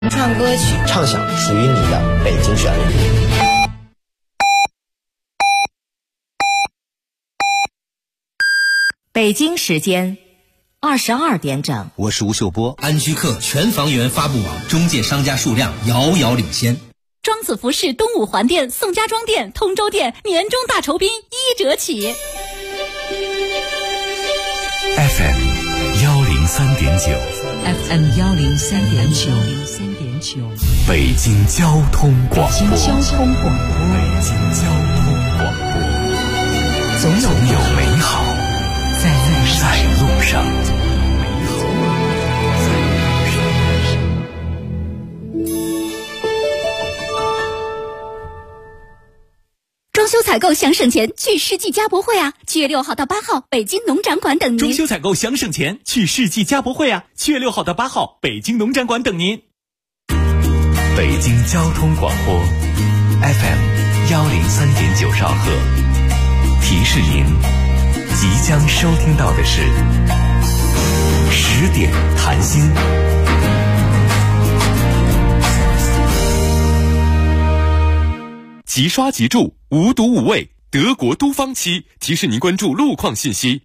唱歌曲， 畅想属于你的北京旋律。 北京时间22点整， 我是吴秀波。 安居客全房源发布网中介商家数量遥遥领先。 庄子服饰东五环店、宋家庄店、通州店年终大酬宾1折起。 FM 103.9 FM 103.9 北京交通广播。 北京交通广播。 总有美好在路上。 装修采购想省钱，去世纪家博会啊！7月6号到8号，北京农展馆等您。 装修采购想省钱，去世纪家博会啊！7月6号到8号，北京农展馆等您。 北京交通广播 FM 103.9兆赫，提示您即将收听到的是10点谈心。 即刷即住，无毒无味，德国都方漆提示您关注路况信息。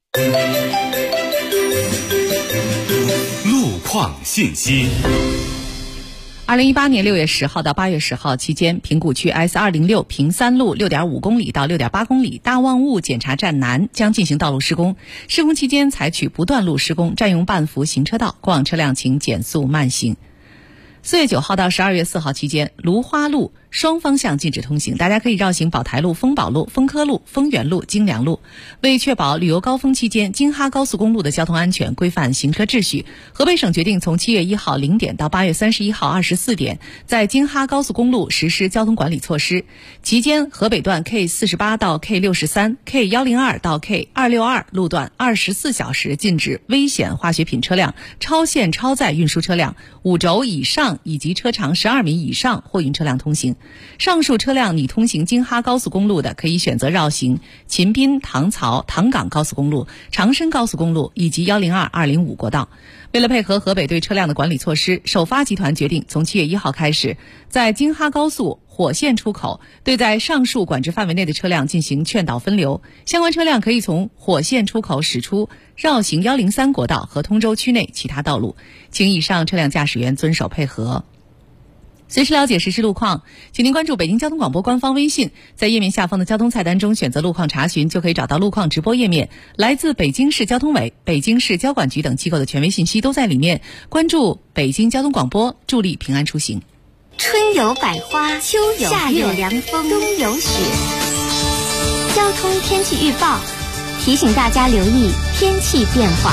路况信息。 2018年6月10号到8月10号期间，平谷区 S206 平三路 6.5 公里到 6.8 公里大望雾检查站南将进行道路施工，施工期间采取不断路施工，占用半幅行车道，过往车辆请减速慢行。4月9号到12月4号期间，芦花路双方向禁止通行，大家可以绕行宝台路、丰宝路、丰科路、丰源路、京良路。为确保旅游高峰期间京哈高速公路的交通安全，规范行车秩序，河北省决定从7月1号0点到8月31号24点，在京哈高速公路实施交通管理措施。期间，河北段 K48 到 K63、K102 到 K262 路段24小时禁止危险化学品车辆、超限超载运输车辆、5轴以上以及车长12米以上货运车辆通行。上述车辆拟通行京哈高速公路的，可以选择绕行秦滨、唐曹、唐岗高速公路、长深高速公路以及102、205国道。为了配合河北对车辆的管理措施，首发集团决定从7月1号开始，在京哈高速火线出口对在上述管制范围内的车辆进行劝导分流，相关车辆可以从火线出口驶出，绕行103国道和通州区内其他道路，请以上车辆驾驶员遵守配合。随时了解实时路况，请您关注北京交通广播官方微信，在页面下方的交通菜单中选择路况查询，就可以找到路况直播页面。来自北京市交通委、北京市交管局等机构的权威信息都在里面。关注北京交通广播，助力平安出行。 春有百花，秋有夏有凉风，冬有雪。交通天气预报提醒大家留意天气变化。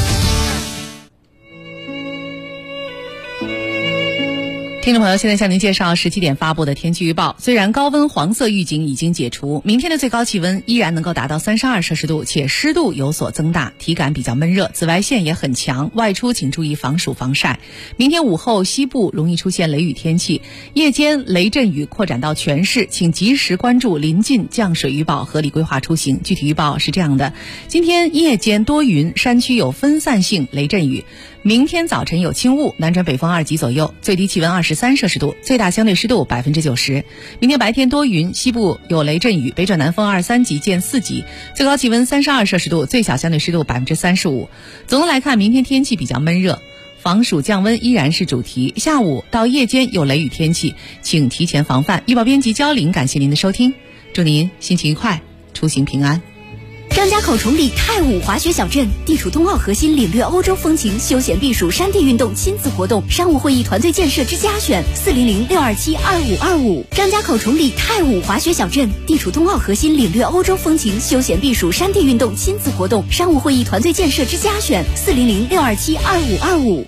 听众朋友，现在向您介绍17点发布的天气预报。虽然高温黄色预警已经解除，明天的最高气温依然能够达到32摄氏度，且湿度有所增大，体感比较闷热，紫外线也很强，外出请注意防暑防晒。明天午后西部容易出现雷雨天气，夜间雷阵雨扩展到全市，请及时关注临近降水预报，合理规划出行。具体预报是这样的：今天夜间多云，山区有分散性雷阵雨。明天早晨有轻雾，南转北风2级左右，最低气温23摄氏度，最大相对湿度90%。明天白天多云，西部有雷阵雨，北转南风23级见4级，最高气温32摄氏度，最小相对湿度35%。总的来看，明天天气比较闷热，防暑降温依然是主题。下午到夜间有雷雨天气，请提前防范。预报编辑焦玲，感谢您的收听，祝您心情愉快，出行平安。 张家口崇礼太武滑雪小镇地处冬奥核心，领略欧洲风情，休闲避暑山地运动亲子活动，商务会议团队建设之家选400-627-2525。张家口崇礼太武滑雪小镇地处冬奥核心，领略欧洲风情，休闲避暑山地运动亲子活动，商务会议团队建设之家选400-627-2525。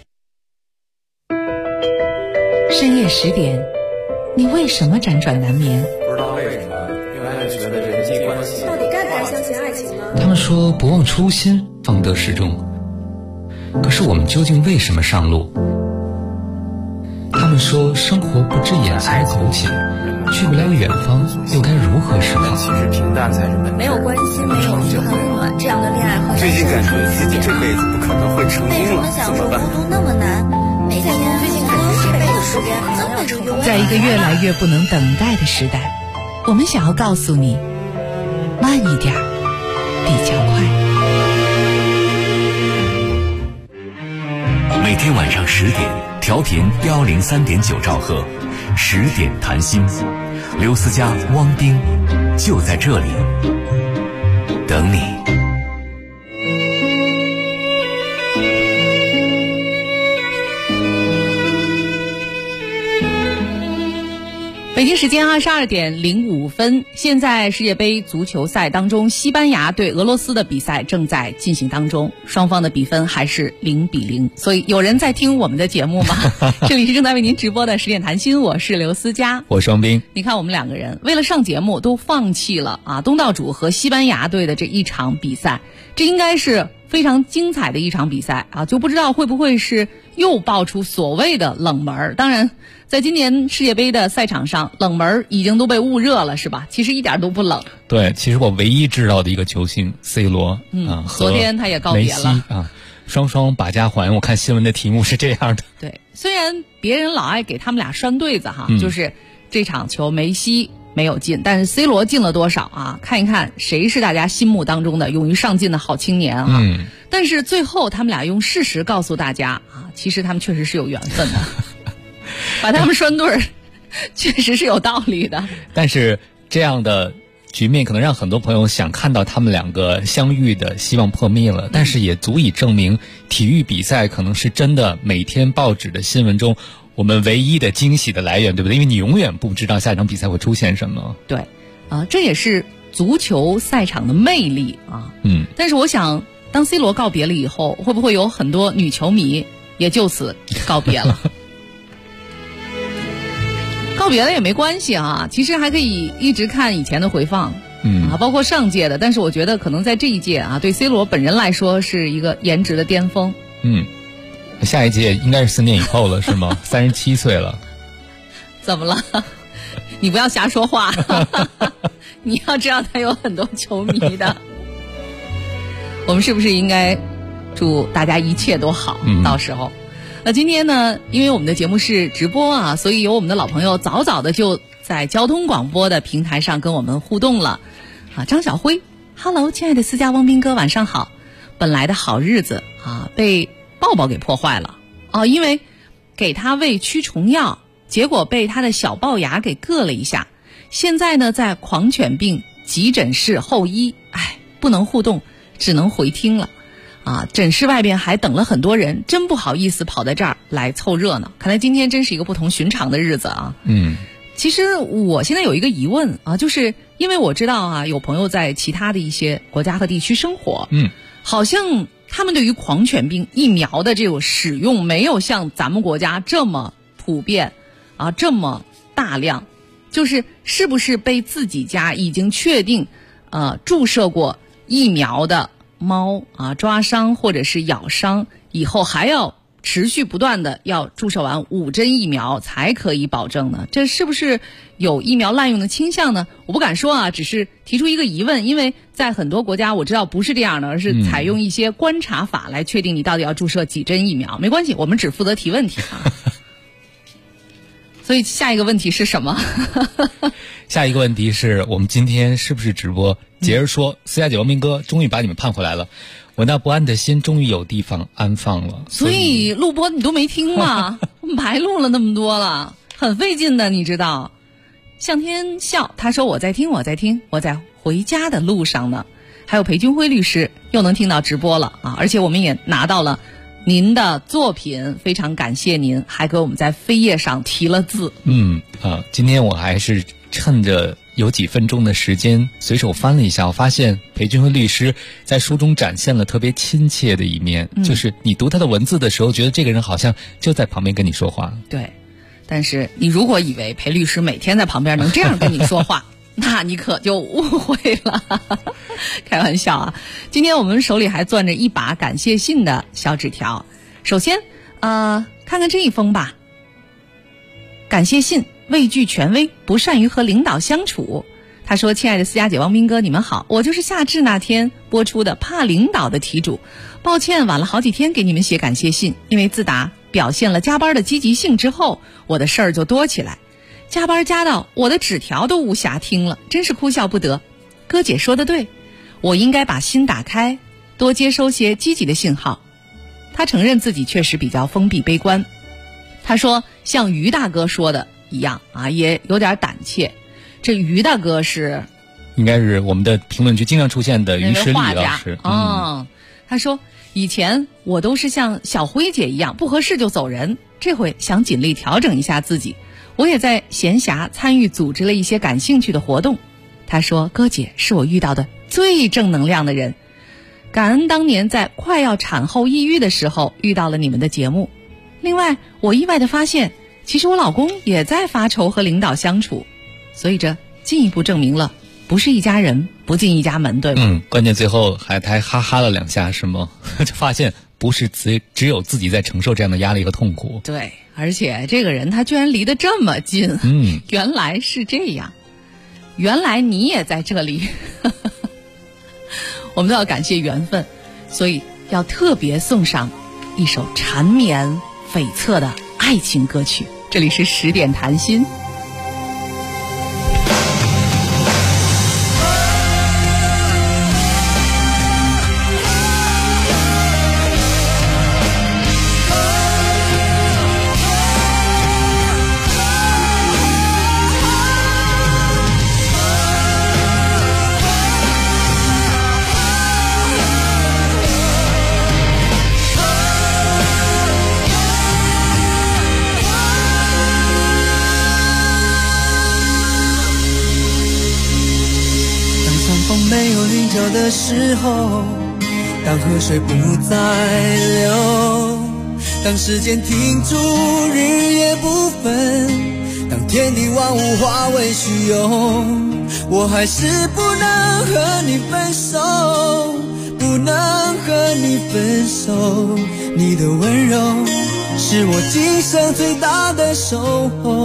深夜10点，你为什么辗转难眠？ 不知道为什么，越来越觉得人际关系到底该不该相信爱情呢？ 他们说不忘初心，方得始终。可是我们究竟为什么上路？他们说生活不止眼前苟且，去不了远方，又该如何是好？ 其实平淡才是本质。 没有关系，没有遗憾暖，这样的恋爱和最近感觉自己这辈子不可能会成功了，怎么办？ 为什么想说孤独那么难？每天最近感觉这辈子时间可能要长。 在一个越来越不能等待的时代，我们想要告诉你，慢一点比较快。 每天晚上10点，调频103.9兆赫，10点谈心，刘思佳、汪冰就在这里等你。 北京时间22点05分，现在世界杯足球赛当中，西班牙对俄罗斯的比赛正在进行当中，双方的比分还是0-0。所以有人在听我们的节目吗？这里是正在为您直播的10点谈心，我是刘思佳， 我是王斌。 你看我们两个人为了上节目都放弃了东道主和西班牙队的这一场比赛，这应该是非常精彩的一场比赛就不知道会不会是又爆出所谓的冷门。当然在今年世界杯的赛场上，冷门已经都被捂热了，是吧？其实一点都不冷。 对，其实我唯一知道的一个球星 C 罗， 昨天他也告别了双双把家还。我看新闻的题目是这样的。 对，虽然别人老爱给他们俩拴对子就是这场球梅西没有进，但是 C 罗进了多少看一看谁是大家心目当中的勇于上进的好青年但是最后他们俩用事实告诉大家其实他们确实是有缘分的。把他们拴对儿确实是有道理的。 但是这样的局面可能让很多朋友想看到他们两个相遇的希望破灭了，但是也足以证明体育比赛可能是真的每天报纸的新闻中我们唯一的惊喜的来源，对不对？因为你永远不知道下一场比赛会出现什么。 对这也是足球赛场的魅力但是我想当 C 罗告别了以后，会不会有很多女球迷也就此告别了？告别了也没关系其实还可以一直看以前的回放包括上届的，但是我觉得可能在这一届对 C 罗本人来说是一个颜值的巅峰。 下一届应该是4年以后了，是吗？37岁了。 怎么了？你不要瞎说话。你要知道他有很多球迷的。我们是不是应该祝大家一切都好到时候那今天呢，因为我们的节目是直播所以有我们的老朋友早早的就在交通广播的平台上跟我们互动了张小辉 Hello 亲爱的思佳汪斌哥晚上好。本来的好日子被抱抱给破坏了因为给他喂驱虫药，结果被他的小龅牙给硌了一下，现在呢在狂犬病急诊室候医，不能互动，只能回听了诊室外边还等了很多人，真不好意思跑在这儿来凑热闹。看来今天真是一个不同寻常的日子其实我现在有一个疑问就是因为我知道有朋友在其他的一些国家和地区生活好像他们对于狂犬病疫苗的这种使用没有像咱们国家这么普遍这么大量，是不是被自己家已经确定注射过疫苗的猫抓伤或者是咬伤以后还要持续不断的要注射完5针疫苗才可以保证呢？这是不是有疫苗滥用的倾向呢？我不敢说只是提出一个疑问，因为在很多国家我知道不是这样的，而是采用一些观察法来确定你到底要注射几针疫苗。没关系，我们只负责提问题所以下一个问题是什么？ 下一个问题是我们今天是不是直播？接着说，思佳姐汪斌哥终于把你们盼回来了，我那不安的心终于有地方安放了。 所以录播你都没听吗？我们白录了那么多了，很费劲的，你知道。向天笑他说我在听，我在回家的路上呢。还有裴军辉律师又能听到直播了而且我们也拿到了您的作品，非常感谢您，还给我们在扉页上提了字。 今天我还是趁着有几分钟的时间随手翻了一下，我发现裴军辉律师在书中展现了特别亲切的一面，就是你读他的文字的时候觉得这个人好像就在旁边跟你说话。 对，但是你如果以为裴律师每天在旁边能这样跟你说话那你可就误会了。开玩笑今天我们手里还攥着一把感谢信的小纸条。首先看看这一封吧。感谢信，畏惧权威，不善于和领导相处。他说，亲爱的思佳姐汪斌哥你们好，我就是夏至那天播出的怕领导的题主，抱歉晚了好几天给你们写感谢信，因为自打表现了加班的积极性之后，我的事儿就多起来，加班加到我的纸条都无暇听了，真是哭笑不得。哥姐说的对，我应该把心打开，多接收些积极的信号。他承认自己确实比较封闭悲观，他说像于大哥说的一样啊，也有点胆怯。这于大哥是应该是我们的评论区经常出现的于诗丽老师。 他说以前我都是像小辉姐一样，不合适就走人，这回想尽力调整一下自己，我也在闲暇参与组织了一些感兴趣的活动。他说哥姐是我遇到的最正能量的人，感恩当年在快要产后抑郁的时候遇到了你们的节目。另外我意外地发现，其实我老公也在发愁和领导相处，所以这进一步证明了不是一家人不进一家门，对吧？ 关键最后还哈哈了2下是吗？就发现不是只有自己在承受这样的压力和痛苦。 对，而且这个人他居然离得这么近，原来是这样，原来你也在这里。我们都要感谢缘分，所以要特别送上一首缠绵悱恻的爱情歌曲。这里是10点谈心。 没有棱角的时候，当河水不再流，当时间停住，日夜不分，当天地万物化为虚有，我还是不能和你分手，不能和你分手。你的温柔是我今生最大的守候。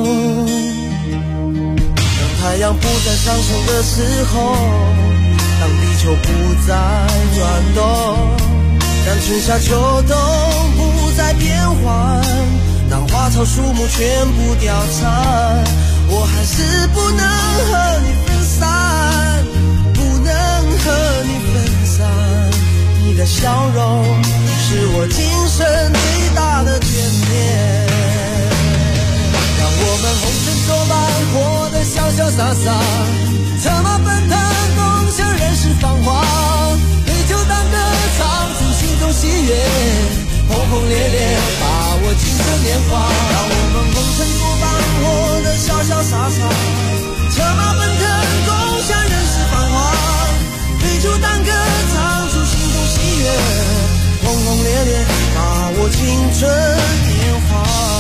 当太阳不再上升的时候，当地球不再转动，当春夏秋冬不再变换，当花草树木全部凋残，我还是不能和你分散，不能和你分散。你的笑容是我今生最大的眷恋，让我们红尘作伴，活得潇潇洒洒，策马奔腾共享人世繁华，对酒当歌，唱出心中喜悦，轰轰烈烈把握青春年华。让我们红尘作伴，活得潇潇洒洒，策马奔腾共享人世繁华，对酒当歌，唱出心中喜悦，轰轰烈烈把握青春年华。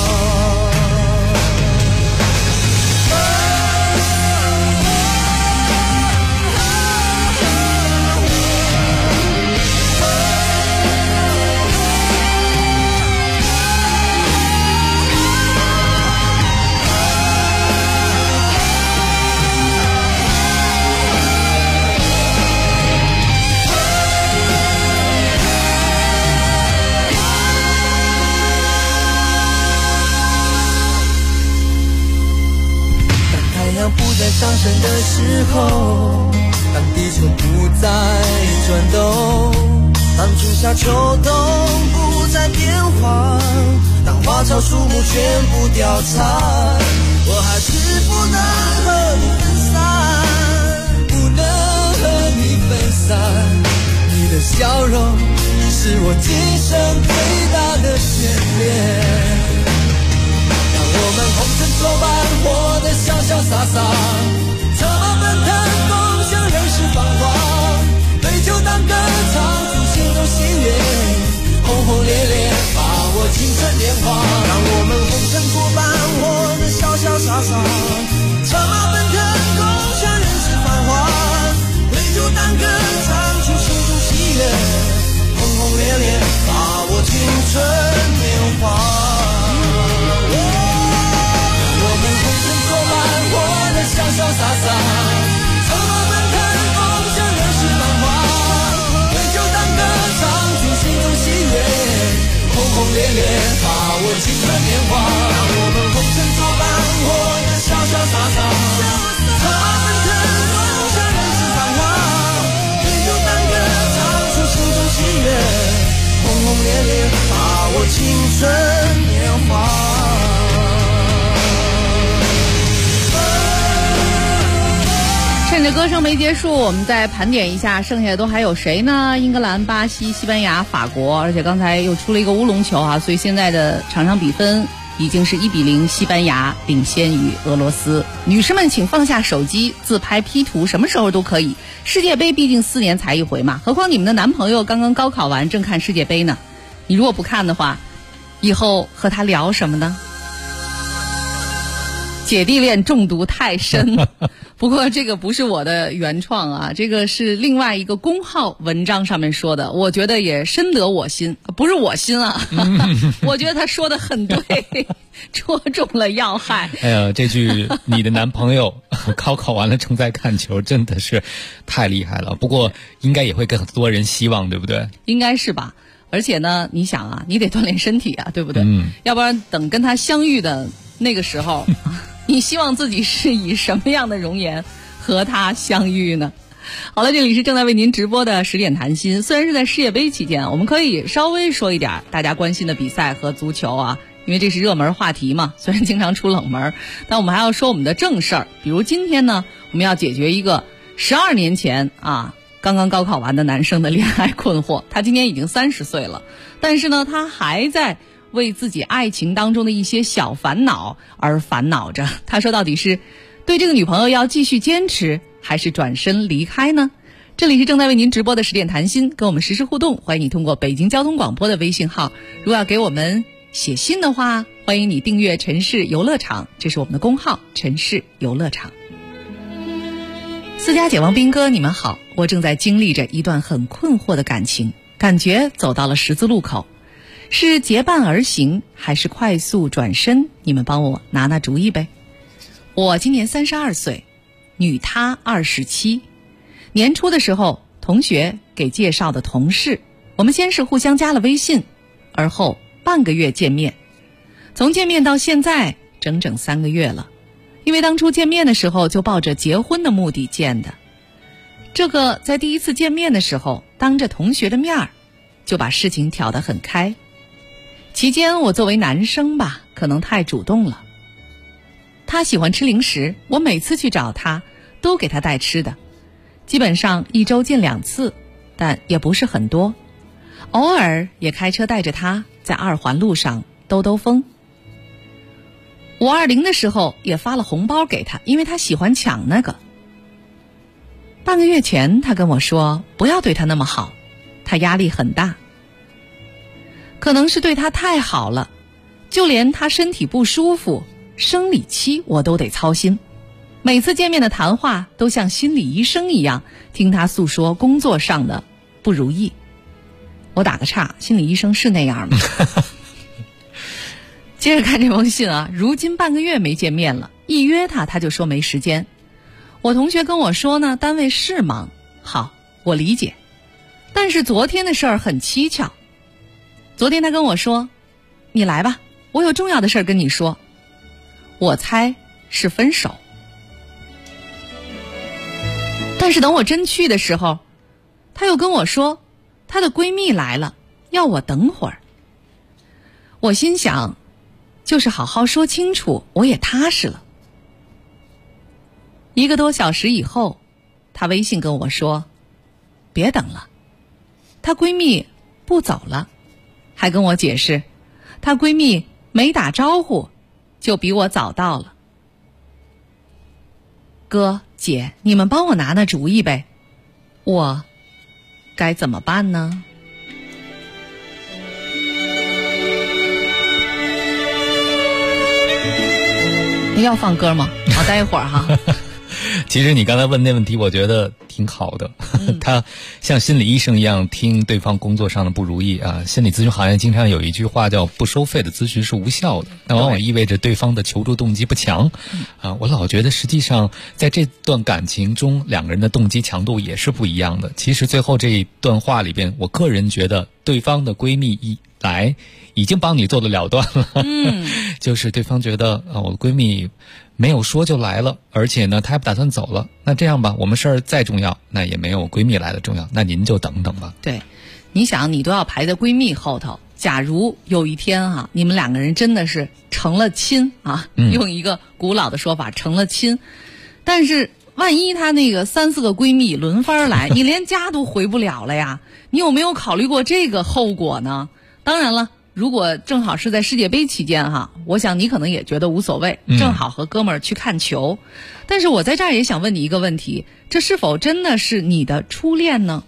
不再上升的时候，当地球不再转动，当春夏秋冬不再变换，当花草树木全部凋残，我还是不能和你分散，不能和你分散。你的笑容是我今生最大的眷恋，我们红尘作伴，活得潇潇洒洒，策马奔腾共享人世繁华，对酒当歌，唱出心中喜悦，轰轰烈烈把握青春年华。让我们红尘作伴，活得潇潇洒洒，策马奔腾共享人世繁华，对酒当歌，唱出心中喜悦，轰轰烈烈把握青春年华。潇潇洒洒，策马奔腾共享人世繁华，对酒当歌，唱出心中喜悦，轰轰烈烈把握青话，让我们红尘作伴，活得潇潇洒洒。他们的梦想人世繁华，对酒当歌，唱出心中喜悦，轰轰烈烈，把握青春年华。 趁着歌声没结束，我们再盘点一下剩下的都还有谁呢？英格兰、巴西、西班牙、法国，而且刚才又出了一个乌龙球啊，所以现在的场上比分已经是1-0，西班牙领先于俄罗斯。女士们请放下手机，自拍 P 图什么时候都可以，世界杯毕竟4年才一回嘛，何况你们的男朋友刚刚高考完正看世界杯呢，你如果不看的话，以后和他聊什么呢？姐弟恋中毒太深。不过这个不是我的原创啊，这个是另外一个公号文章上面说的，我觉得也深得我心，不是我心啊，我觉得他说的很对，戳中了要害。 哎呀，这句你的男朋友高考完了正在看球，真的是太厉害了。不过应该也会跟很多人希望，对不对？ 应该是吧。而且呢，你想啊，你得锻炼身体啊，对不对？要不然等跟他相遇的那个时候你希望自己是以什么样的容颜和他相遇呢？好了，这里是正在为您直播的10点谈心。虽然是在世界杯期间，我们可以稍微说一点大家关心的比赛和足球啊，因为这是热门话题嘛，虽然经常出冷门，但我们还要说我们的正事儿。比如今天呢，我们要解决一个12年前啊刚刚高考完的男生的恋爱困惑。他今年已经30岁了，但是呢他还在为自己爱情当中的一些小烦恼而烦恼着。他说到底是对这个女朋友要继续坚持，还是转身离开呢？这里是正在为您直播的10点谈心，跟我们实时互动，欢迎你通过北京交通广播的微信号，如果要给我们写信的话，欢迎你订阅城市游乐场，这是我们的公号城市游乐场。思佳姐、王斌哥，你们好，我正在经历着一段很困惑的感情，感觉走到了十字路口，是结伴而行还是快速转身？你们帮我拿拿主意呗。我今年32岁，女他27。年初的时候，同学给介绍的同事，我们先是互相加了微信，而后半个月见面。从见面到现在整整3个月了，因为当初见面的时候就抱着结婚的目的见的。这个在第一次见面的时候，当着同学的面儿，就把事情挑得很开。期间我作为男生吧，可能太主动了。他喜欢吃零食，我每次去找他都给他带吃的，基本上1周见2次，但也不是很多。偶尔也开车带着他在2环路上兜兜风。520的时候也发了红包给他，因为他喜欢抢那个。半个月前他跟我说不要对他那么好，他压力很大。可能是对他太好了，就连他身体不舒服生理期我都得操心。每次见面的谈话都像心理医生一样，听他诉说工作上的不如意。我打个岔，心理医生是那样吗？接着看这封信啊，如今半个月没见面了，一约他就说没时间。我同学跟我说呢，单位是忙，好，我理解。但是昨天的事儿很蹊跷。昨天他跟我说，你来吧，我有重要的事儿跟你说。我猜是分手。但是等我真去的时候，他又跟我说她的闺蜜来了，要我等会儿。我心想，就是好好说清楚，我也踏实了。1个多小时以后，她微信跟我说，别等了，她闺蜜不走了，还跟我解释，她闺蜜没打招呼就比我早到了。哥姐，你们帮我拿拿主意呗，我该怎么办呢？要放歌吗？好，待一会儿哈。 其实你刚才问那问题，我觉得挺好的。他像心理医生一样听对方工作上的不如意啊。心理咨询行业经常有一句话叫不收费的咨询是无效的，那往往意味着对方的求助动机不强啊。我老觉得实际上在这段感情中，2个人的动机强度也是不一样的。其实最后这一段话里边，我个人觉得对方的闺蜜来，已经帮你做了了断了。就是对方觉得我的闺蜜没有说就来了，而且呢她还不打算走了，那这样吧，我们事儿再重要，那也没有闺蜜来的重要，那您就等等吧。 对，你想你都要排在闺蜜后头，假如有一天你们两个人真的是成了亲啊，用一个古老的说法成了亲，但是万一她那个3、4个闺蜜轮番来，你连家都回不了了呀，你有没有考虑过这个后果呢？当然了，如果正好是在世界杯期间我想你可能也觉得无所谓，正好和哥们儿去看球。但是我在这儿也想问你一个问题，这是否真的是你的初恋呢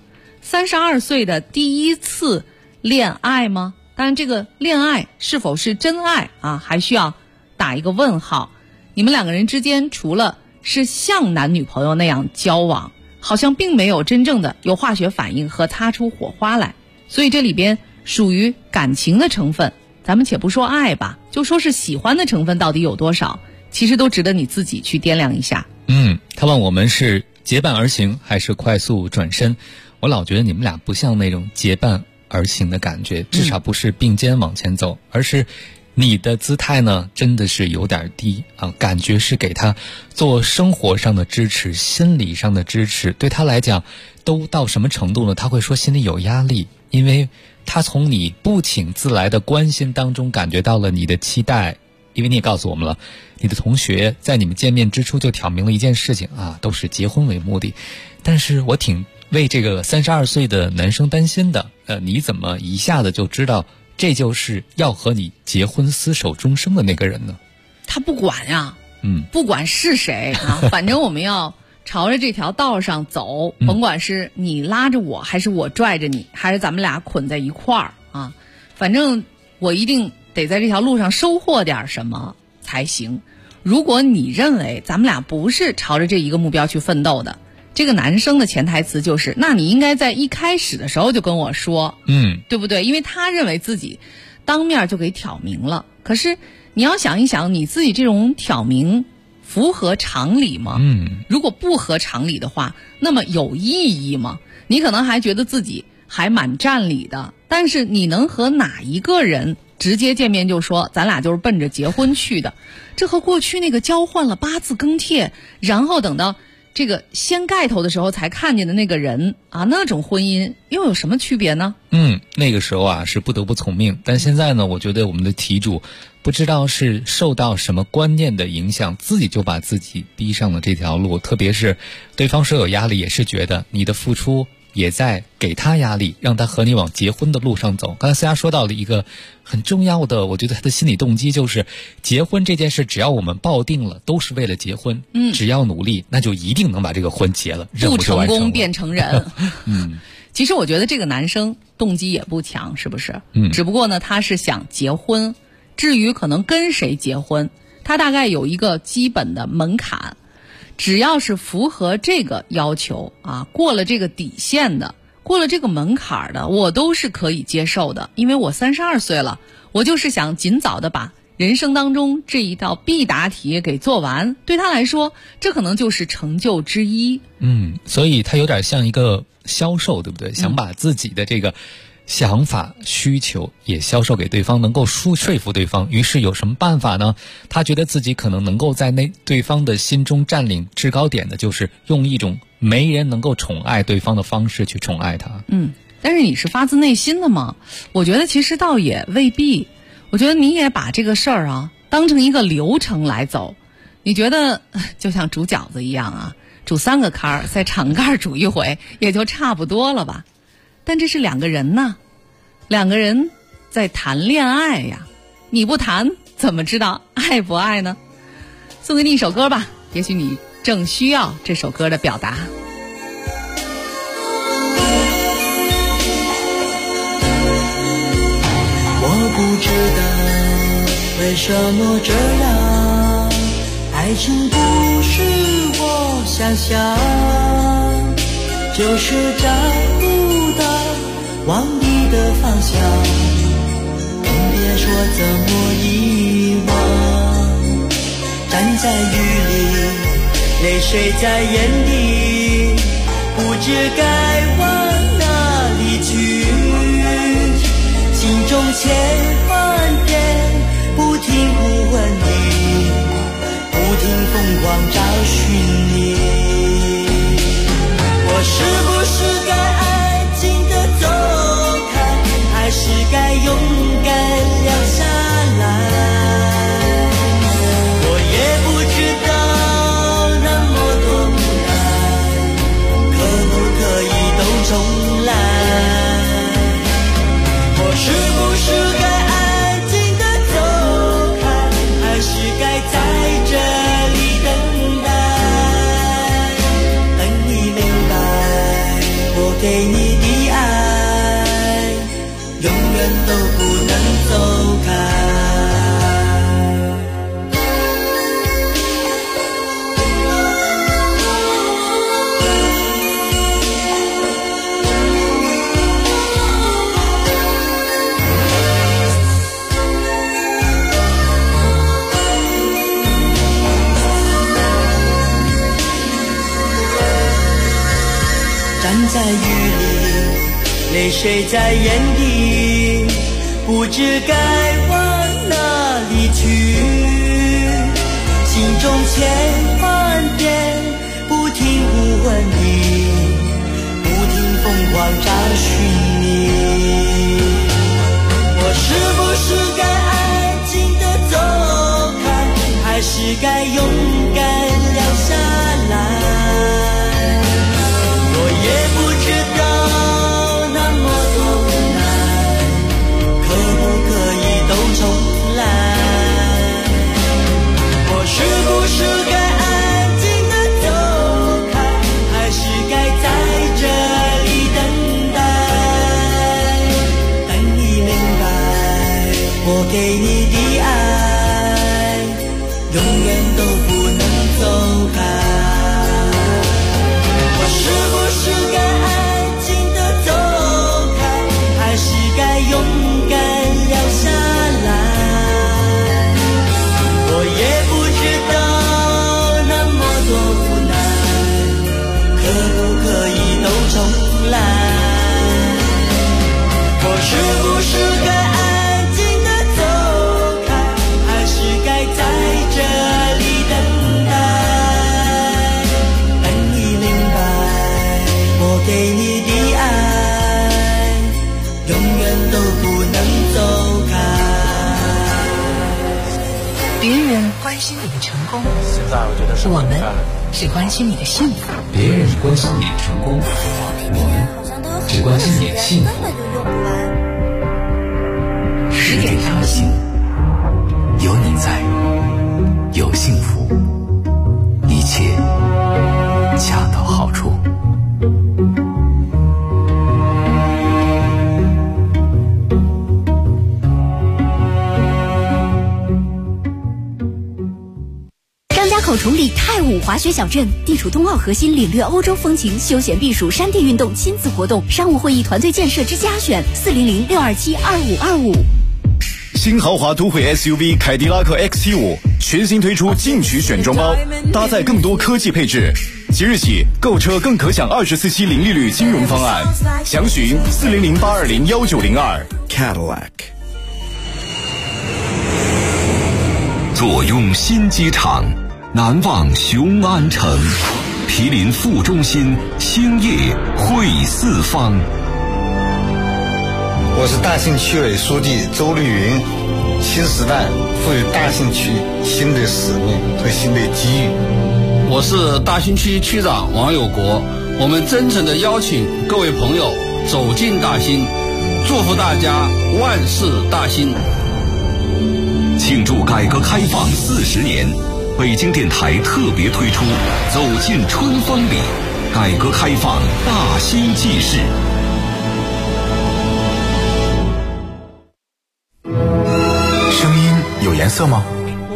？32岁的第一次恋爱吗？当然这个恋爱是否是真爱还需要打一个问号。你们两个人之间除了是像男女朋友那样交往，好像并没有真正的有化学反应和擦出火花来，所以这里边属于感情的成分，咱们且不说爱吧，就说是喜欢的成分到底有多少，其实都值得你自己去掂量一下。 他问我们是结伴而行还是快速转身，我老觉得你们俩不像那种结伴而行的感觉，至少不是并肩往前走，而是你的姿态呢真的是有点低感觉是给他做生活上的支持，心理上的支持，对他来讲都到什么程度呢？他会说心里有压力，因为他从你不请自来的关心当中感觉到了你的期待。因为你也告诉我们了，你的同学在你们见面之初就挑明了一件事情都是结婚为目的。但是我挺为这个32岁的男生担心的，你怎么一下子就知道这就是要和你结婚厮守终生的那个人呢？ 他不管呀，不管是谁反正我们要朝着这条道上走，甭管是你拉着我还是我拽着你，还是咱们俩捆在一块儿反正我一定得在这条路上收获点什么才行。如果你认为咱们俩不是朝着这一个目标去奋斗的，这个男生的潜台词就是，那你应该在一开始的时候就跟我说，对不对？因为他认为自己当面就给挑明了。可是你要想一想，你自己这种挑明符合常理吗？如果不合常理的话，那么有意义吗？你可能还觉得自己还蛮占理的，但是你能和哪一个人直接见面就说咱俩就是奔着结婚去的？这和过去那个交换了8字更帖，然后等到这个掀盖头的时候才看见的那个人那种婚姻又有什么区别呢？ 那个时候是不得不从命，但现在呢，我觉得我们的题主不知道是受到什么观念的影响，自己就把自己逼上了这条路。特别是对方说有压力，也是觉得你的付出也在给他压力，让他和你往结婚的路上走。刚才思佳说到了一个很重要的，我觉得他的心理动机就是结婚这件事，只要我们抱定了都是为了结婚，只要努力，那就一定能把这个婚结了，任务就完成了。不成功变成人。其实我觉得这个男生动机也不强，是不是？只不过呢，他是想结婚，至于可能跟谁结婚，他大概有一个基本的门槛，只要是符合这个要求过了这个底线的，过了这个门槛的，我都是可以接受的。因为我32岁了，我就是想尽早的把人生当中这一道必答题给做完，对他来说这可能就是成就之一。 所以他有点像一个销售，对不对？想把自己的这个想法需求也销售给对方，能够说服对方。于是有什么办法呢？他觉得自己可能能够在对方的心中占领制高点的，就是用一种没人能够宠爱对方的方式去宠爱他。 但是你是发自内心的吗？我觉得其实倒也未必。我觉得你也把这个事儿当成一个流程来走。你觉得就像煮饺子一样煮3个坎儿，再敞盖煮一回也就差不多了吧。但这是2个人呢，2个人在谈恋爱呀，你不谈怎么知道爱不爱呢？送给你一首歌吧，也许你正需要这首歌的表达。 我不知道为什么这样，爱情不是我想象，就是找不到往你的方向，更别说怎么遗忘。站在雨里，泪水在眼底，不知该往哪里去，心中千万遍，不停呼唤你，不停疯狂找寻你。我是不是该安静地走开，还是该勇敢留下来？我也不知道那么多无奈，可不可以都重来？我是不是该安静地走开，还是该在这里等待？等你明白，我给你的爱永远都不能走开。站在雨里，泪水在眼底，不知该往哪里去。心中千万遍，不停呼唤你，不停疯狂找寻你。我是不是该安静地走开，还是该勇敢留下来？也不知道那么多无奈，可不可以都重来？我是不是该安静地走开，还是该在这里等待？等你明白，我给你的爱永远都不能走开。是不是该安静地走开，还是该勇敢留下来？我也不知道那么多无奈，可不可以都重来？我是不是该安静地走开，还是该在这里等待？等你明白，我给你的爱永远都不能走开。 别人关心你的成功，我们只关心你的幸福。 别人关心你的成功，我们只关心你的幸福。 10点调心，有你在，有幸福，一切恰到好处。 口崇礼泰武滑雪小镇，地处冬奥核心，领略欧洲风情，休闲避暑，山地运动，亲子活动，商务会议，团队建设之家选，400-627-2525。 新豪华都会 SUV 凯迪拉克 X75全新推出进取选装包，搭载更多科技配置。即日起购车更可享24期零利率金融方案，详询400-820-1902。 Cadillac。 坐拥新机场，难忘雄安城，毗邻副中心，兴业汇四方。 我是大兴区委书记周绿云。新时代赋予大兴区新的使命和新的机遇。 我是大兴区区长王有国。我们真诚地邀请各位朋友走进大兴，祝福大家万事大兴。 庆祝改革开放40年，北京电台特别推出《走进春风里》，改革开放大兴纪事。 声音有颜色吗？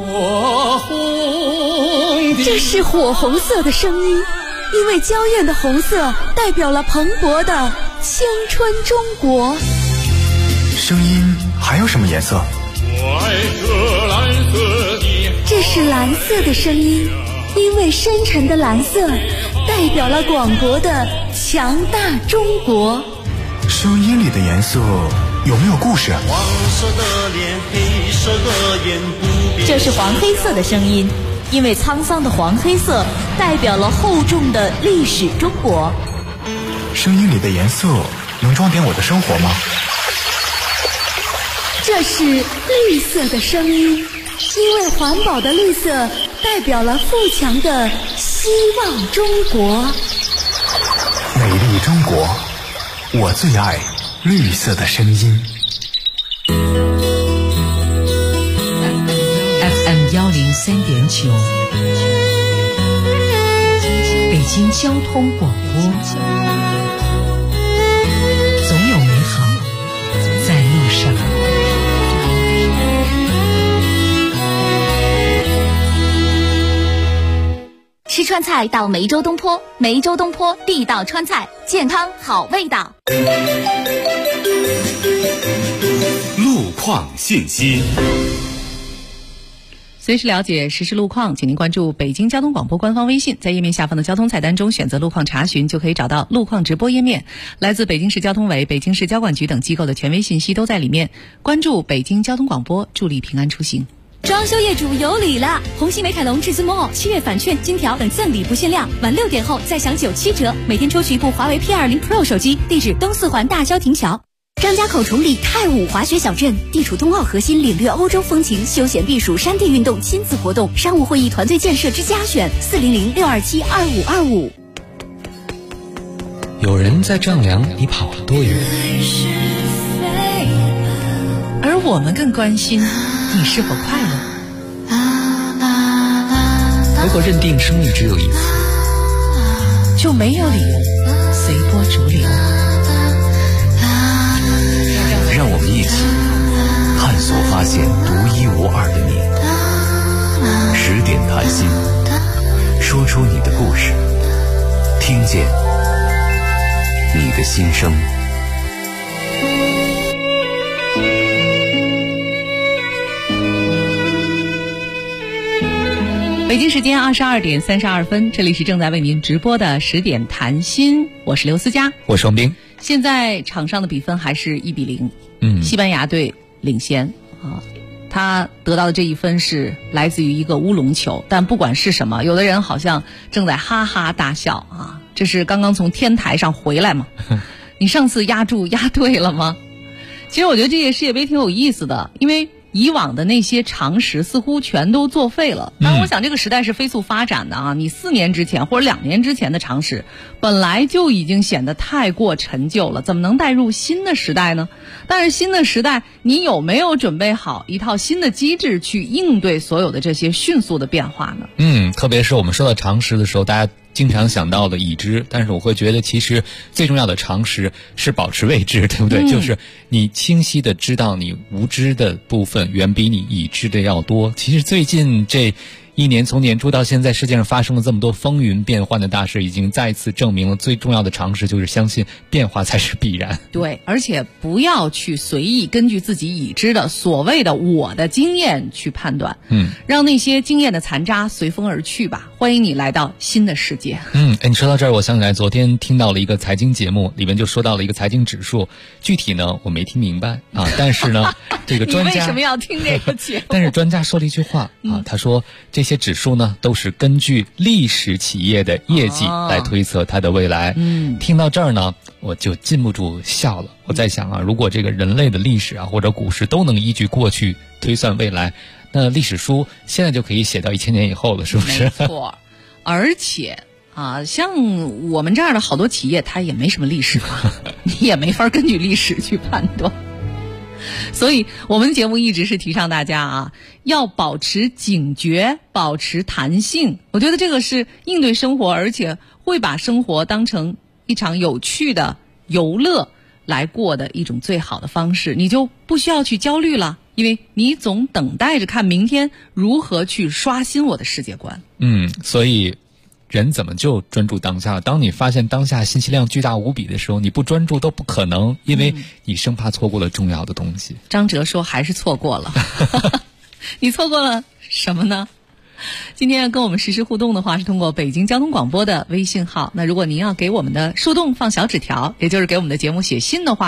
这是火红色的声音，因为娇艳的红色代表了蓬勃的青春中国。 声音还有什么颜色？ 这是蓝色的声音，因为深沉的蓝色代表了广博的强大中国。 声音里的颜色有没有故事？ 黄色的脸，黑色的眼，不变。 这是黄黑色的声音，因为沧桑的黄黑色代表了厚重的历史中国。 声音里的颜色能装点我的生活吗？ 这是绿色的声音，因为环保的绿色代表了富强的希望中国。 美丽中国，我最爱绿色的声音。 FM 103.9，北京交通广播，总有美好在路上。 吃川菜到梅州东坡，梅州东坡地道川菜，健康好味道。 路况信息， 随时了解实时路况，请您关注北京交通广播官方微信，在页面下方的交通菜单中选择路况查询，就可以找到路况直播页面。来自北京市交通委、北京市交管局等机构的权威信息都在里面。关注北京交通广播，助力平安出行。 装修业主有礼了！红星美凯龙至尊 Mall 7月返券、金条等赠礼不限量，晚6点后再享97折，每天抽取一部华为 P20 Pro 手机。地址：东4环大郊亭桥。张家口崇礼太武滑雪小镇，地处冬奥核心，领略欧洲风情，休闲避暑，山地运动，亲子活动，商务会议团队建设之佳选，400-627-2525。 有人在丈量你跑了多远， 而我们更关心你是否快乐。 如果认定生命只有一次， 就没有理由随波逐流。 让我们一起探索发现独一无二的你。10点谈心，说出你的故事，听见你的心声。 北京时间22点32分，这里是正在为您直播的10点谈心，我是刘思佳， 我是王斌。 现在场上的比分还是1-0，西班牙队领先啊。他得到的这一分是来自于一个乌龙球，但不管是什么，有的人好像正在哈哈大笑啊，这是刚刚从天台上回来吗？你上次压注压对了吗？其实我觉得这届世界杯挺有意思的，因为以往的那些常识似乎全都作废了。当然我想这个时代是飞速发展的啊，你4年之前或者2年之前的常识本来就已经显得太过陈旧了，怎么能带入新的时代呢？但是新的时代你有没有准备好一套新的机制去应对所有的这些迅速的变化呢？ 特别是我们说到常识的时候，大家经常想到的已知，但是我会觉得其实最重要的常识是保持未知，对不对？就是你清晰的知道你无知的部分远比你已知的要多。其实最近这1年从年初到现在，世界上发生了这么多风云变幻的大事，已经再一次证明了最重要的常识就是相信变化才是必然。 对，而且不要去随意根据自己已知的所谓的我的经验去判断，让那些经验的残渣随风而去吧。欢迎你来到新的世界。 你说到这儿，我想起来昨天听到了一个财经节目，里面就说到了一个财经指数，具体呢我没听明白啊，但是呢这个专家你为什么要听这个节目？ 但是专家说了一句话啊，他说这些指数呢都是根据历史企业的业绩来推测它的未来。听到这儿呢，我就禁不住笑了。我在想啊，如果这个人类的历史啊或者股市都能依据过去推算未来，那历史书现在就可以写到1000年以后了，是不是？ 没错，而且啊，像我们这样的好多企业，它也没什么历史啊，你也没法根据历史去判断。所以我们节目一直是提倡大家啊，要保持警觉，保持弹性。我觉得这个是应对生活，而且会把生活当成一场有趣的游乐来过的一种最好的方式。你就不需要去焦虑了，因为你总等待着看明天如何去刷新我的世界观。 所以人怎么就专注当下？当你发现当下信息量巨大无比的时候，你不专注都不可能，因为你生怕错过了重要的东西。 张哲说还是错过了。你错过了什么呢？今天要跟我们实时互动的话，是通过北京交通广播的微信号。那如果您要给我们的树洞放小纸条，也就是给我们的节目写信的话，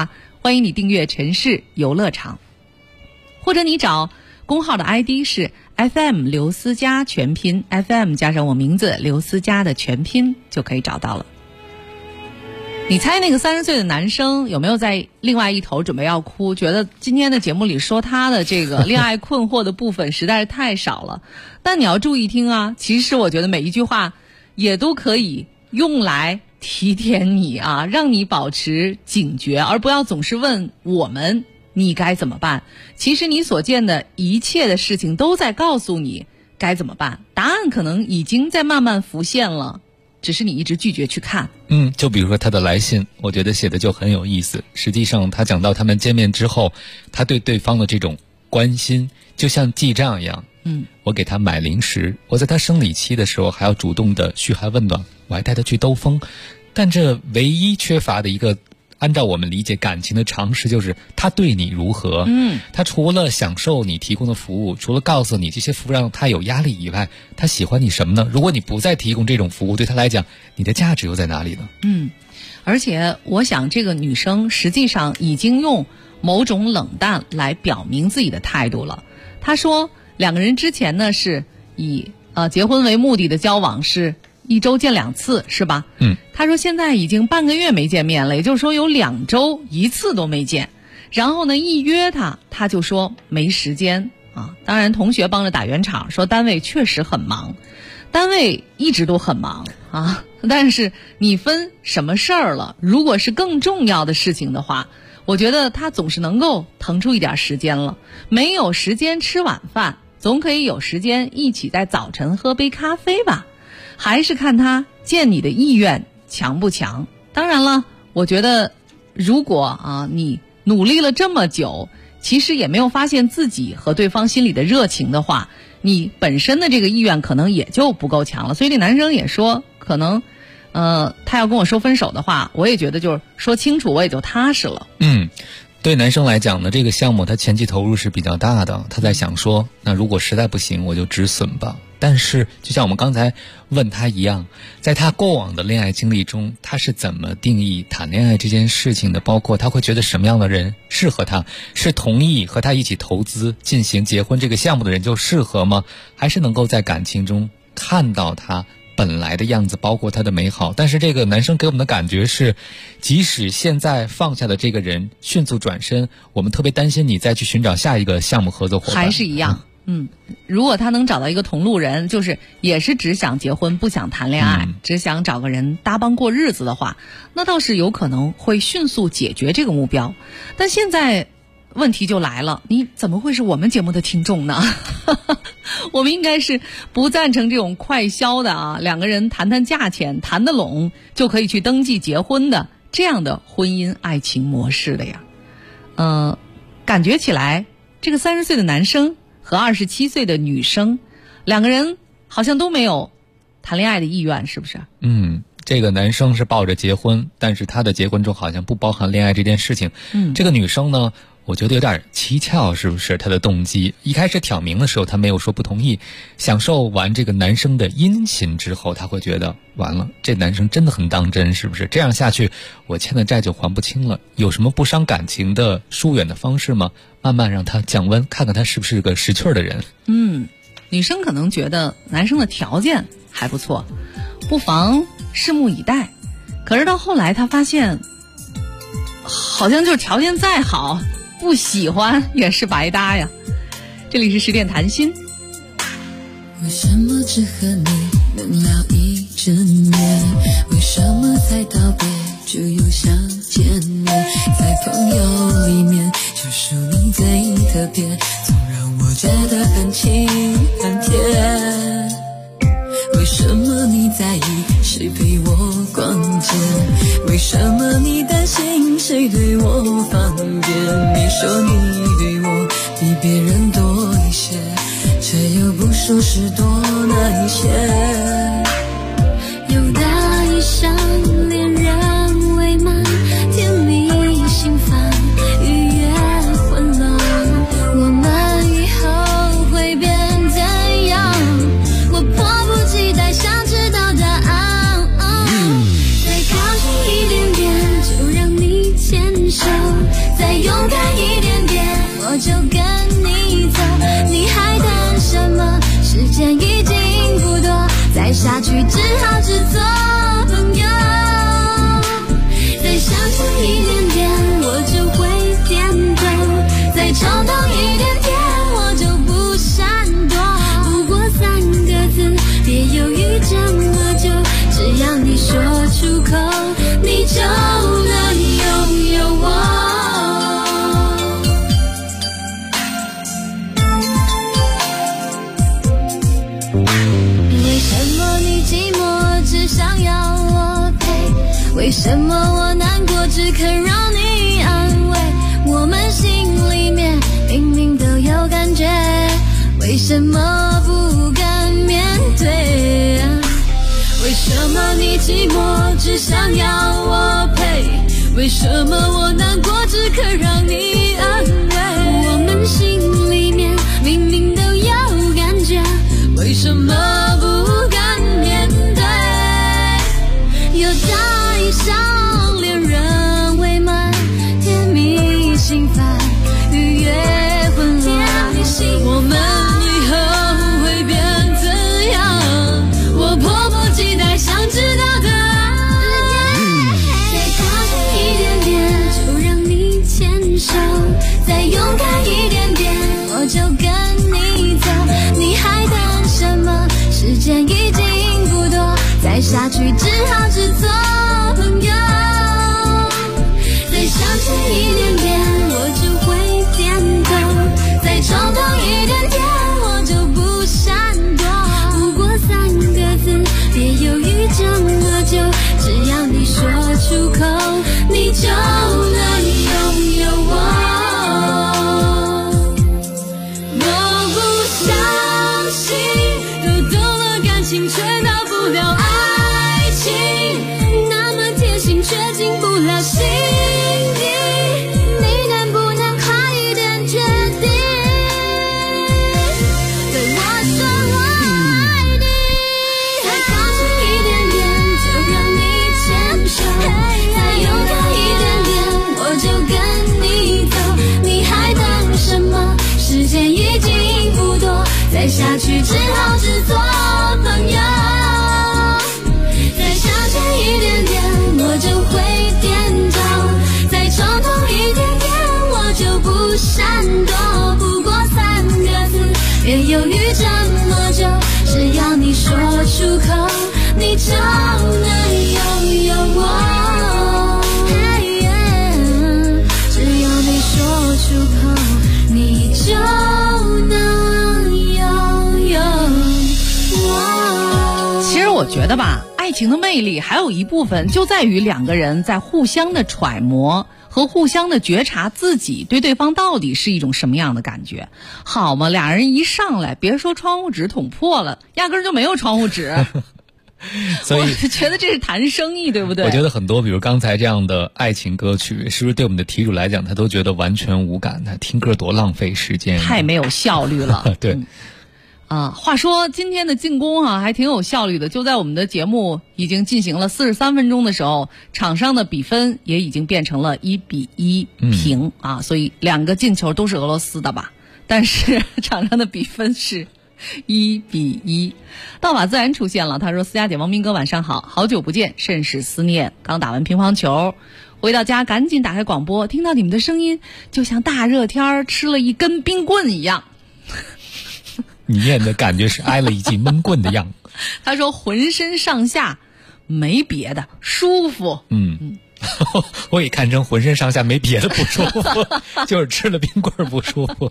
欢迎你订阅城市游乐场，或者你找公号的 ID 是 FM 刘思佳全拼 FM 加上我名字刘思佳的全拼就可以找到了。你猜那个30岁的男生有没有在另外一头准备要哭，觉得今天的节目里说他的这个恋爱困惑的部分实在是太少了。但你要注意听啊，其实我觉得每一句话也都可以用来提点你啊，让你保持警觉，而不要总是问我们你该怎么办。其实你所见的一切的事情都在告诉你该怎么办，答案可能已经在慢慢浮现了，只是你一直拒绝去看。 就比如说他的来信，我觉得写的就很有意思。实际上他讲到他们见面之后，他对对方的这种关心就像记账一样。我给他买零食，我在他生理期的时候还要主动的嘘寒问暖，我还带他去兜风。但这唯一缺乏的一个按照我们理解感情的常识就是他对你如何。他除了享受你提供的服务，除了告诉你这些服务让他有压力以外，他喜欢你什么呢？如果你不再提供这种服务，对他来讲你的价值又在哪里呢？ 而且我想这个女生实际上已经用某种冷淡来表明自己的态度了。她说两个人之前呢是以结婚为目的的交往，是1周见2次，是吧？他说现在已经半个月没见面了，也就是说有2周1次都没见。然后呢，一约他就说没时间啊。当然同学帮着打圆场，说单位确实很忙，单位一直都很忙啊。但是你分什么事儿了，如果是更重要的事情的话，我觉得他总是能够腾出一点时间了。没有时间吃晚饭，总可以有时间一起在早晨喝杯咖啡吧。还是看他见你的意愿强不强。当然了，我觉得如果你努力了这么久，其实也没有发现自己和对方心里的热情的话，你本身的这个意愿可能也就不够强了。所以这男生也说，可能他要跟我说分手的话，我也觉得就是说清楚，我也就踏实了。 对男生来讲呢，这个项目他前期投入是比较大的，他在想说，那如果实在不行我就止损吧。但是就像我们刚才问他一样，在他过往的恋爱经历中，他是怎么定义谈恋爱这件事情的，包括他会觉得什么样的人适合他，是同意和他一起投资进行结婚这个项目的人就适合吗？还是能够在感情中看到他本来的样子，包括他的美好。但是这个男生给我们的感觉是，即使现在放下的这个人迅速转身，我们特别担心你再去寻找下一个项目合作伙伴。 还是一样。如果他能找到一个同路人，就是也是只想结婚不想谈恋爱，只想找个人搭帮过日子的话，那倒是有可能会迅速解决这个目标。但现在问题就来了，你怎么会是我们节目的听众呢？我们应该是不赞成这种快销的两个人谈谈价钱谈得拢就可以去登记结婚的这样的婚姻爱情模式的呀。感觉起来这个30岁的男生和27岁的女生，两个人好像都没有谈恋爱的意愿，是不是？ 这个男生是抱着结婚，但是他的结婚中好像不包含恋爱这件事情。这个女生呢，我觉得有点蹊跷，是不是？她的动机一开始挑明的时候，她没有说不同意。享受完这个男生的殷勤之后，她会觉得完了，这男生真的很当真，是不是？这样下去，我欠的债就还不清了。有什么不伤感情的疏远的方式吗？慢慢让他降温，看看他是不是个识趣的人。 女生可能觉得男生的条件还不错，不妨拭目以待。可是到后来，她发现，好像就是条件再好，不喜欢也是白搭呀。这里是10点谈心。 为什么只和你能聊一整年？为什么才道别就又想见面？在朋友里面，就属你最特别，总让我觉得很亲很甜。为什么你在意谁陪我逛街？为什么你担心谁对我方便？你说你对我比别人多一些，却又不说是多那一些。有的一想恋人未满，甜蜜心烦，愉悦混乱，我们以后会变怎样？我迫不及待想知道答案。再靠近一点点，就让你牵手，再什么你寂寞只想要我陪？为什么我难过只可让你安慰？我们心里面明明都有感觉，为什么不敢面对？又带上恋人未满，甜蜜心烦，愉悦混乱，我们以后会变怎样？我迫不及待想知道答案。再靠近一点点，就让你牵手；再勇敢一点点，我就跟你走。你还等什么？时间已经不多，再下去只好只做朋友。再向前一点点，我就会点头；再冲动一点点，我就不闪躲。不过3个字，别犹豫这么久，只要你说出口，你就能拥有我。我不相信，都懂了感情却到不了爱情，那么贴心却进不了心底，你能不能快一点决定？对我说我爱你，再靠近一点点，就让你牵手；再勇敢一点点，我就跟你走。你还等什么？时间已经不多，再下去只好只做朋友。再向前一点点，我就会点头；再冲动一点点，我就不闪躲。不过3个字，别犹豫这么久，只要你说出口，你就能拥有我。只要你说出口，你就能拥有我。 其实我觉得吧，爱情的魅力还有一部分就在于2个人在互相的揣摩和互相的觉察自己对对方到底是一种什么样的感觉。好嘛，2人一上来，别说窗户纸捅破了，压根儿就没有窗户纸。 所以我觉得这是谈生意，对不对？ 我觉得很多比如刚才这样的爱情歌曲，是不是对我们的题主来讲他都觉得完全无感？他听歌多浪费时间， 太没有效率了。 对。 话说今天的进攻还挺有效率的，就在我们的节目已经进行了43分钟的时候，场上的比分也已经变成了1-1平所以2个进球都是俄罗斯的吧，但是场上的比分是1-1。道法自然出现了，他说：思佳姐、王明哥晚上好，好久不见，甚是思念，刚打完乒乓球回到家，赶紧打开广播，听到你们的声音就像大热天吃了一根冰棍一样。 你念的感觉是挨了一记闷棍的样子。 他说浑身上下没别的，舒服。 我也看成浑身上下没别的不舒服，就是吃了冰棍不舒服。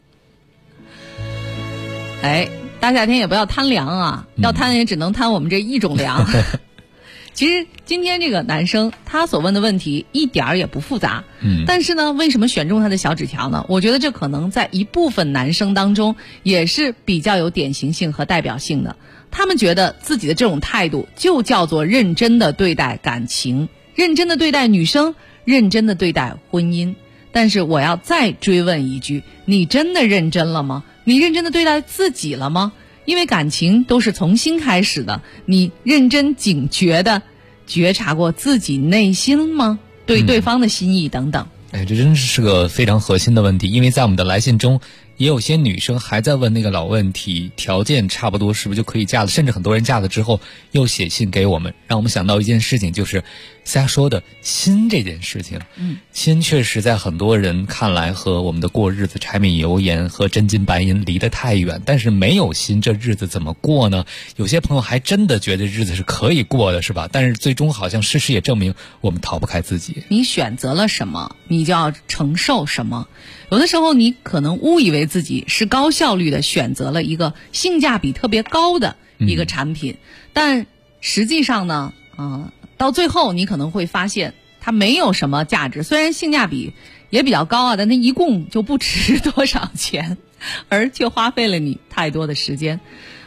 大夏天也不要贪凉啊，要贪也只能贪我们这一种凉。其实今天这个男生他所问的问题一点儿也不复杂，但是呢，为什么选中他的小纸条呢？我觉得这可能在一部分男生当中也是比较有典型性和代表性的。他们觉得自己的这种态度就叫做认真的对待感情，认真的对待女生，认真的对待婚姻。但是我要再追问一句，你真的认真了吗？你认真的对待自己了吗？因为感情都是从心开始的，你认真警觉的觉察过自己内心吗？对对方的心意等等。 这真是个非常核心的问题，因为在我们的来信中也有些女生还在问那个老问题，条件差不多是不是就可以嫁了，甚至很多人嫁了之后又写信给我们，让我们想到一件事情，就是大家说的心这件事情。心确实在很多人看来和我们的过日子柴米油盐和真金白银离得太远，但是没有心这日子怎么过呢？有些朋友还真的觉得日子是可以过的，是吧？但是最终好像事实也证明我们逃不开自己。 你选择了什么，你就要承受什么。有的时候你可能误以为自己是高效率的选择了一个性价比特别高的一个产品，但实际上呢到最后你可能会发现它没有什么价值，虽然性价比也比较高但它一共就不值多少钱，而却花费了你太多的时间。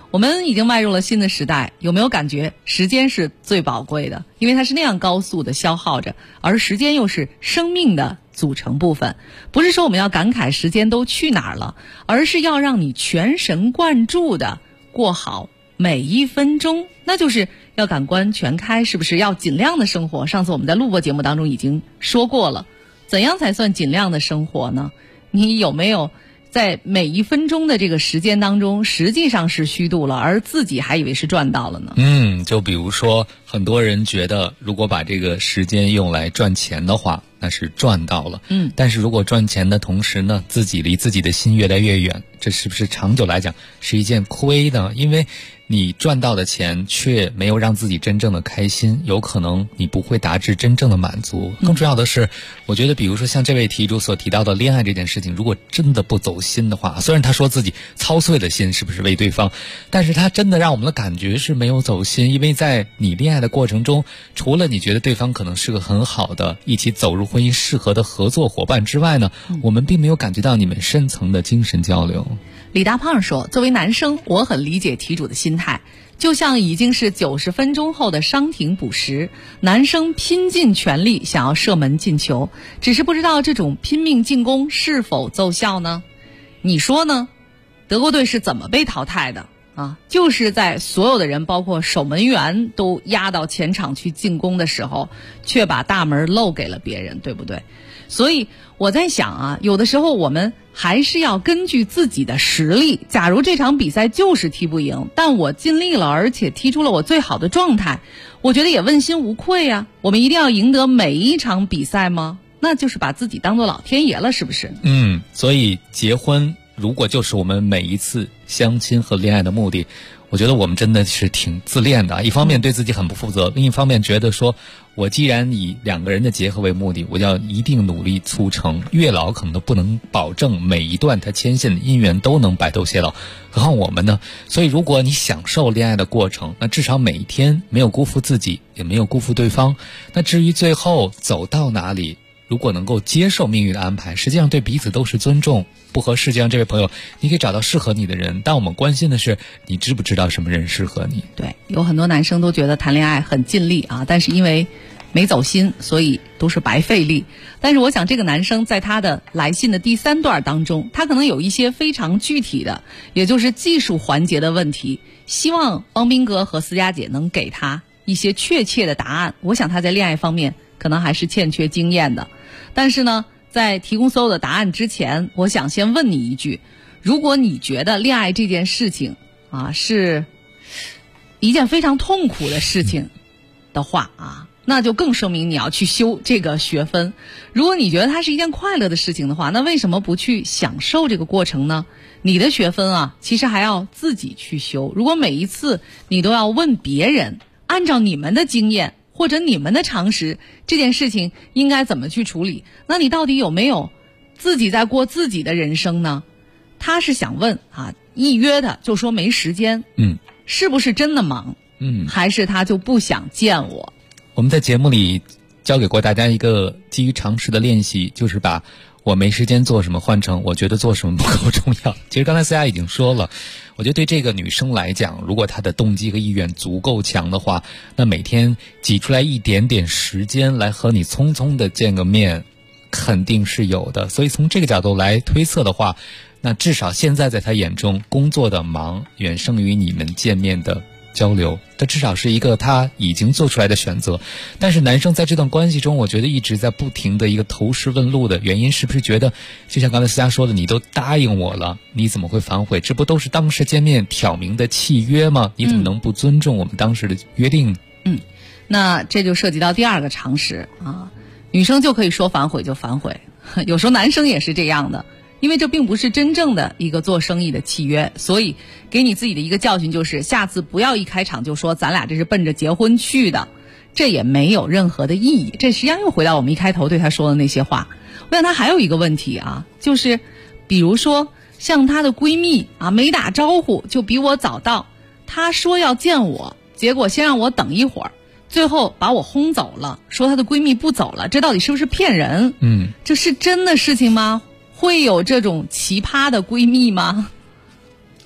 我们已经迈入了新的时代，有没有感觉时间是最宝贵的？因为它是那样高速的消耗着，而时间又是生命的组成部分。不是说我们要感慨时间都去哪儿了，而是要让你全神贯注的过好每一分钟，那就是要感官全开，是不是要尽量的生活？上次我们在录播节目当中已经说过了，怎样才算尽量的生活呢？你有没有在每一分钟的这个时间当中，实际上是虚度了，而自己还以为是赚到了呢？ 就比如说，很多人觉得，如果把这个时间用来赚钱的话，那是赚到了。但是如果赚钱的同时呢，自己离自己的心越来越远，这是不是长久来讲是一件亏呢？因为你赚到的钱却没有让自己真正的开心，有可能你不会达至真正的满足。更重要的是，我觉得比如说像这位题主所提到的恋爱这件事情，如果真的不走心的话，虽然他说自己操碎了心是不是为对方，但是他真的让我们的感觉是没有走心。因为在你恋爱的过程中，除了你觉得对方可能是个很好的一起走入婚姻适合的合作伙伴之外呢，我们并没有感觉到你们深层的精神交流。 李大胖说，作为男生，我很理解题主的心态，就像已经是90分钟后的伤停补时，男生拼尽全力想要射门进球，只是不知道这种拼命进攻是否奏效呢？你说呢？德国队是怎么被淘汰的啊？就是在所有的人包括守门员都压到前场去进攻的时候，却把大门漏给了别人，对不对？所以我在想啊，有的时候我们还是要根据自己的实力，假如这场比赛就是踢不赢，但我尽力了，而且踢出了我最好的状态，我觉得也问心无愧啊。我们一定要赢得每一场比赛吗？那就是把自己当作老天爷了，是不是？ 所以结婚如果就是我们每一次相亲和恋爱的目的，我觉得我们真的是挺自恋的。一方面对自己很不负责，另一方面觉得说，我既然以两个人的结合为目的，我要一定努力促成，月老可能都不能保证每一段他牵线的姻缘都能白头偕老，何况我们呢？所以如果你享受恋爱的过程，那至少每一天没有辜负自己，也没有辜负对方。那至于最后走到哪里，如果能够接受命运的安排，实际上对彼此都是尊重。不合适，就像这位朋友，你可以找到适合你的人，但我们关心的是你知不知道什么人适合你。 对，有很多男生都觉得谈恋爱很尽力啊，但是因为没走心，所以都是白费力。但是我想这个男生在他的来信的第3段当中，他可能有一些非常具体的，也就是技术环节的问题，希望汪斌哥和思佳姐能给他一些确切的答案。我想他在恋爱方面可能还是欠缺经验的。但是呢，在提供所有的答案之前，我想先问你一句，如果你觉得恋爱这件事情啊是一件非常痛苦的事情的话啊，那就更说明你要去修这个学分。如果你觉得它是一件快乐的事情的话，那为什么不去享受这个过程呢？你的学分啊，其实还要自己去修。如果每一次你都要问别人，按照你们的经验或者你们的常识，这件事情应该怎么去处理，那你到底有没有自己在过自己的人生呢？他是想问啊，一约他就说没时间，是不是真的忙？还是他就不想见我？ 我们在节目里教给过大家一个基于常识的练习，就是把我没时间做什么换成我觉得做什么不够重要。其实刚才思佳已经说了，我觉得对这个女生来讲，如果她的动机和意愿足够强的话，那每天挤出来一点点时间来和你匆匆的见个面，肯定是有的。所以从这个角度来推测的话，那至少现在在她眼中，工作的忙远胜于你们见面的交流，这至少是一个他已经做出来的选择。但是男生在这段关系中，我觉得一直在不停的一个投石问路的原因，是不是觉得就像刚才思佳说的，你都答应我了，你怎么会反悔？这不都是当时见面挑明的契约吗？你怎么能不尊重我们当时的约定？ 那这就涉及到第二个常识啊，女生就可以说反悔就反悔，有时候男生也是这样的。因为这并不是真正的一个做生意的契约，所以给你自己的一个教训就是，下次不要一开场就说咱俩这是奔着结婚去的，这也没有任何的意义。这实际上又回到我们一开头对他说的那些话。我想他还有一个问题啊，就是比如说像她的闺蜜啊，没打招呼就比我早到，她说要见我，结果先让我等一会儿，最后把我轰走了，说她的闺蜜不走了，这到底是不是骗人？这是真的事情吗？会有这种奇葩的闺蜜吗？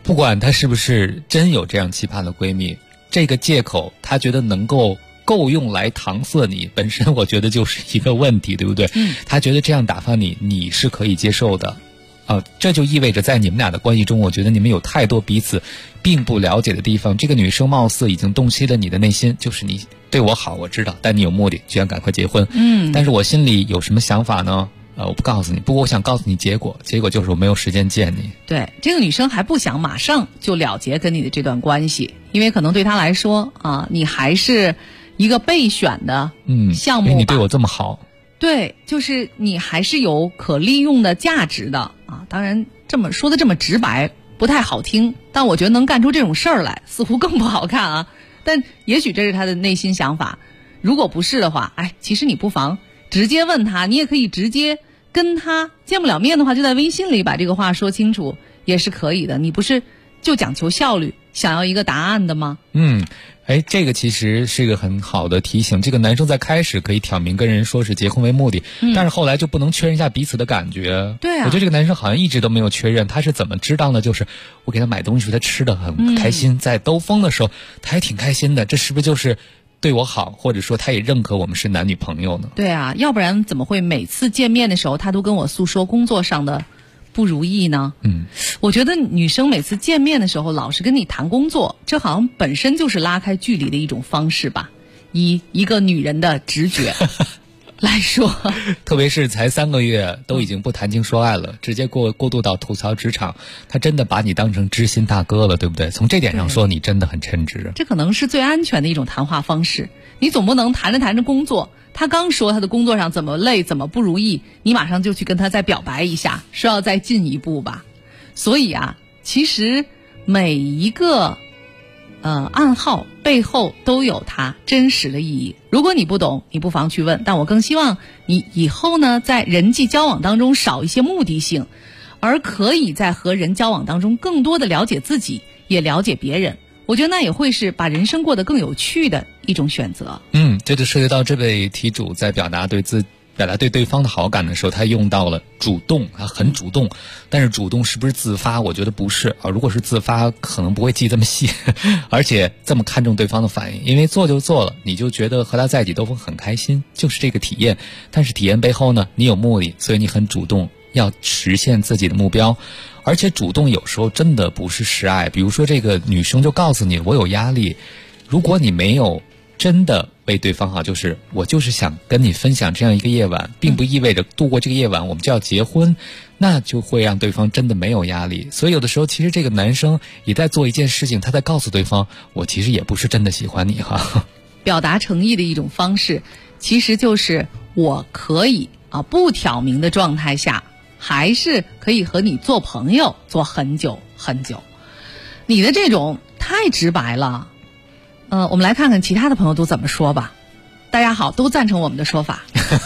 不管她是不是真有这样奇葩的闺蜜，这个借口她觉得能够用来搪塞你，本身我觉得就是一个问题，对不对？她觉得这样打发你，你是可以接受的。这就意味着在你们俩的关系中，我觉得你们有太多彼此并不了解的地方。这个女生貌似已经洞悉了你的内心，就是你对我好，我知道，但你有目的，就想赶快结婚。但是我心里有什么想法呢？我不告诉你，不过我想告诉你结果就是我没有时间见你。 对，这个女生还不想马上就了结跟你的这段关系，因为可能对她来说你还是一个备选的项目吧， 因为你对我这么好。 对，就是你还是有可利用的价值的当然这么说的这么直白不太好听，但我觉得能干出这种事儿来似乎更不好看但也许这是他的内心想法，如果不是的话，其实你不妨直接问他，你也可以直接跟他见不了面的话，就在微信里把这个话说清楚也是可以的。你不是就讲求效率，想要一个答案的吗？ 这个其实是一个很好的提醒。这个男生在开始可以挑明跟人说是结婚为目的，但是后来就不能确认一下彼此的感觉。 对啊， 我觉得这个男生好像一直都没有确认，他是怎么知道呢？就是我给他买东西，他吃的很开心，在兜风的时候他还挺开心的，这是不是就是对我好，或者说他也认可我们是男女朋友呢？ 对啊，要不然怎么会每次见面的时候他都跟我诉说工作上的不如意呢？我觉得女生每次见面的时候老是跟你谈工作，这好像本身就是拉开距离的一种方式吧，以一个女人的直觉来说。 特别是才3个月都已经不谈情说爱了，直接过渡到吐槽职场，他真的把你当成知心大哥了，对不对？从这点上说，你真的很称职。 这可能是最安全的一种谈话方式，你总不能谈着工作，他刚说他的工作上怎么累怎么不如意，你马上就去跟他再表白一下，说要再进一步吧。所以其实每一个暗号背后都有它真实的意义。如果你不懂，你不妨去问，但我更希望你以后呢，在人际交往当中少一些目的性，而可以在和人交往当中更多的了解自己，也了解别人。我觉得那也会是把人生过得更有趣的一种选择。 这就涉及到这位题主在表达对对方的好感的时候，他用到了主动，很主动，但是主动是不是自发？我觉得不是如果是自发，可能不会记这么细，而且这么看重对方的反应，因为做就做了，你就觉得和他在一起都会很开心，就是这个体验。但是体验背后呢，你有目的，所以你很主动，要实现自己的目标。而且主动有时候真的不是示爱，比如说这个女生就告诉你我有压力，如果你没有真的为对方好，就是我就是想跟你分享这样一个夜晚，并不意味着度过这个夜晚我们就要结婚，那就会让对方真的没有压力。所以有的时候其实这个男生也在做一件事情，他在告诉对方我其实也不是真的喜欢你表达诚意的一种方式，其实就是我可以不挑明的状态下，还是可以和你做朋友做很久很久。你的这种太直白了。我们来看看其他的朋友都怎么说吧。大家好，都赞成我们的说法。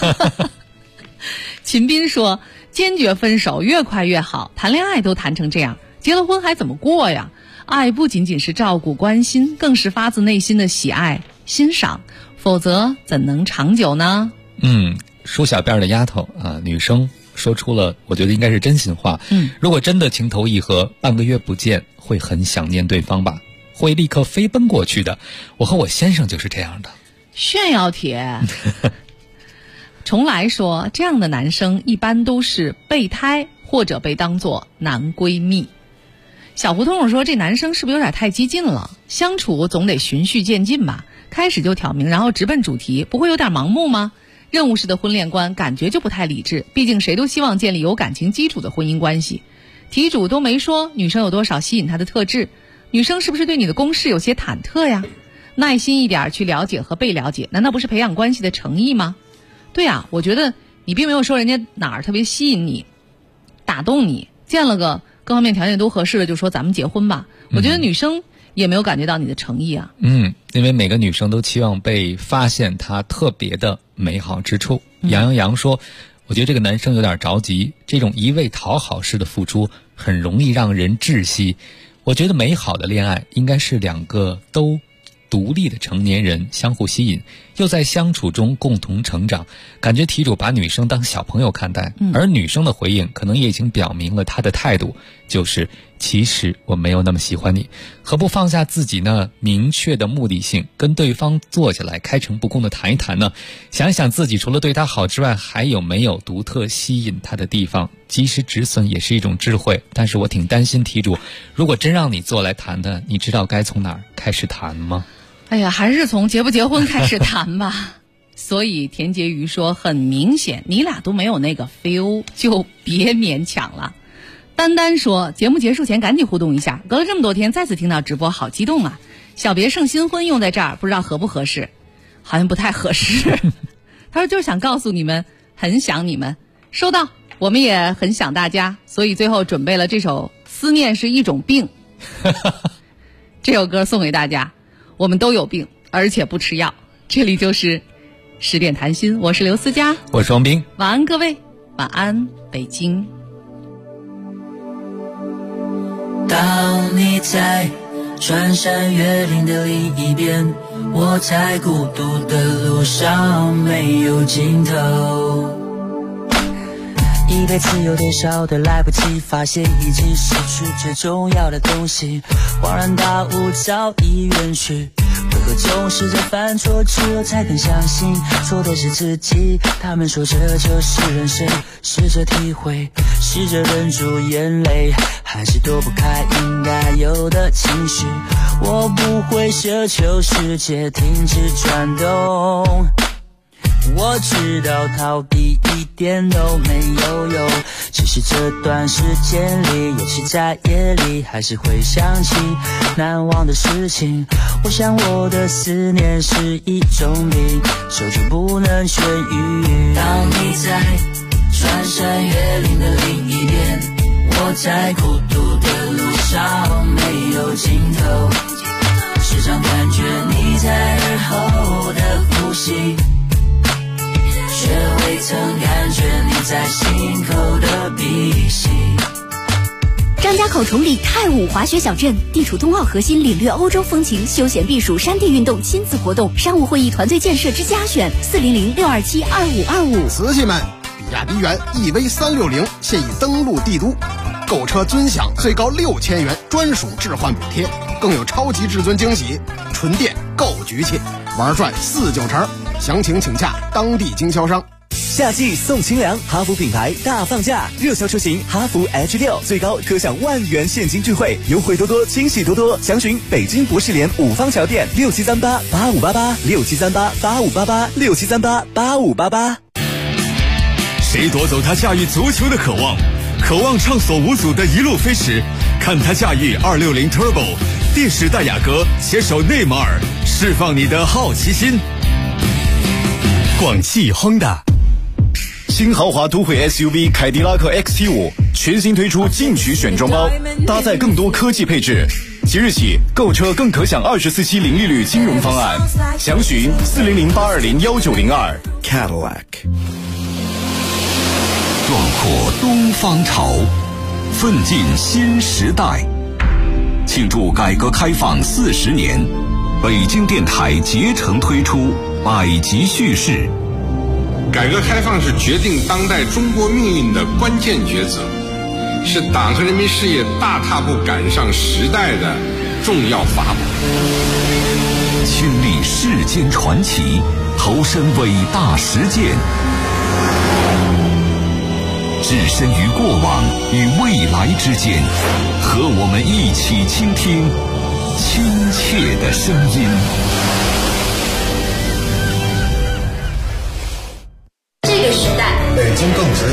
秦斌说，坚决分手，越快越好，谈恋爱都谈成这样，结了婚还怎么过呀？爱不仅仅是照顾关心，更是发自内心的喜爱欣赏，否则怎能长久呢？ 梳小辫的丫头女生说出了我觉得应该是真心话。如果真的情投意合，半个月不见会很想念对方吧，会立刻飞奔过去的。我和我先生就是这样的。 炫耀帖重来说，这样的男生一般都是备胎或者被当作男闺蜜。小胡同说，这男生是不是有点太激进了？相处总得循序渐进吧，开始就挑明，然后直奔主题，不会有点盲目吗？任务式的婚恋观感觉就不太理智，毕竟谁都希望建立有感情基础的婚姻关系。题主都没说女生有多少吸引他的特质，女生是不是对你的攻势有些忐忑呀？耐心一点去了解和被了解，难道不是培养关系的诚意吗？对啊，我觉得你并没有说人家哪儿特别吸引你打动你，见了个各方面条件都合适的就说咱们结婚吧，我觉得女生也没有感觉到你的诚意啊。 因为每个女生都期望被发现她特别的美好之处。杨洋说，我觉得这个男生有点着急，这种一味讨好式的付出很容易让人窒息。我觉得美好的恋爱应该是两个都独立的成年人相互吸引， 又在相处中共同成长，感觉题主把女生当小朋友看待，而女生的回应可能也已经表明了她的态度，就是其实我没有那么喜欢你，何不放下自己那明确的目的性，跟对方坐下来开诚布公的谈一谈呢？想一想自己除了对他好之外，还有没有独特吸引他的地方？及时止损也是一种智慧，但是我挺担心题主，如果真让你坐来谈的，你知道该从哪儿开始谈吗？ 哎呀，还是从结不结婚开始谈吧。所以田婕妤说，很明显你俩都没有那个 feel， 就别勉强了。丹丹说，节目结束前赶紧互动一下，隔了这么多天再次听到直播，好激动啊！小别胜新婚用在这儿，不知道合不合适，好像不太合适。他说就是想告诉你们，很想你们。收到，我们也很想大家，所以最后准备了这首《思念是一种病》这首歌送给大家。我们都有病，而且不吃药。这里就是10点谈心，我是刘思佳， 我是王斌。 晚安各位，晚安北京。 当你在穿山越岭的另一边，我在孤独的路上没有尽头。一辈子有多少的来不及，发现已经失去最重要的东西，恍然大悟早已远去。为何总是在犯错之后才更相信错的是自己？他们说这就是人生，试着体会，试着忍住眼泪，还是躲不开应该有的情绪。我不会奢求世界停止转动，我知道逃避一点都没有用，只是这段时间里，尤其在夜里，还是会想起难忘的事情。我想我的思念是一种病，久久不能痊愈。当你在穿山越岭的另一边，我在孤独的路上没有尽头，时常感觉你在耳后的呼吸，却未曾感觉你在心口的鼻息。 张家口崇礼泰武滑雪小镇，地处冬奥核心，领略欧洲风情，休闲避暑，山地运动，亲子活动，商务会议，团队建设之佳选，400-627-2525。 瓷器们，比亚迪元 EV360现已登陆帝都，购车尊享最高6000元专属置换补贴，更有超级至尊惊喜，纯电够局气，玩转49成。详情请洽当地经销商。 夏季送清凉，哈弗品牌大放价，热销车型哈弗 H6 最高可享10000元现金钜惠，优惠多多，惊喜多多。详询北京博士联五方桥店673885886738858867388588。 谁夺走他驾驭足球的渴望？渴望畅所无阻的一路飞驰，看他驾驭260 Turbo， 电时代雅阁携手内马尔，释放你的好奇心。广汽Honda。 新豪华都会 SUV 凯迪拉克 XT5 全新推出进取选装包，搭载更多科技配置。即日起购车更可享24期零利率金融方案，详询400-820-1902 Cadillac。 壮阔东方潮，奋进新时代。庆祝改革开放40年，北京电台竭诚推出百集叙事。 改革开放是决定当代中国命运的关键抉择，是党和人民事业大踏步赶上时代的重要法宝。 亲历世间传奇，投身伟大实践，置身于过往与未来之间，和我们一起倾听亲切的声音。 这个时代， 北京更值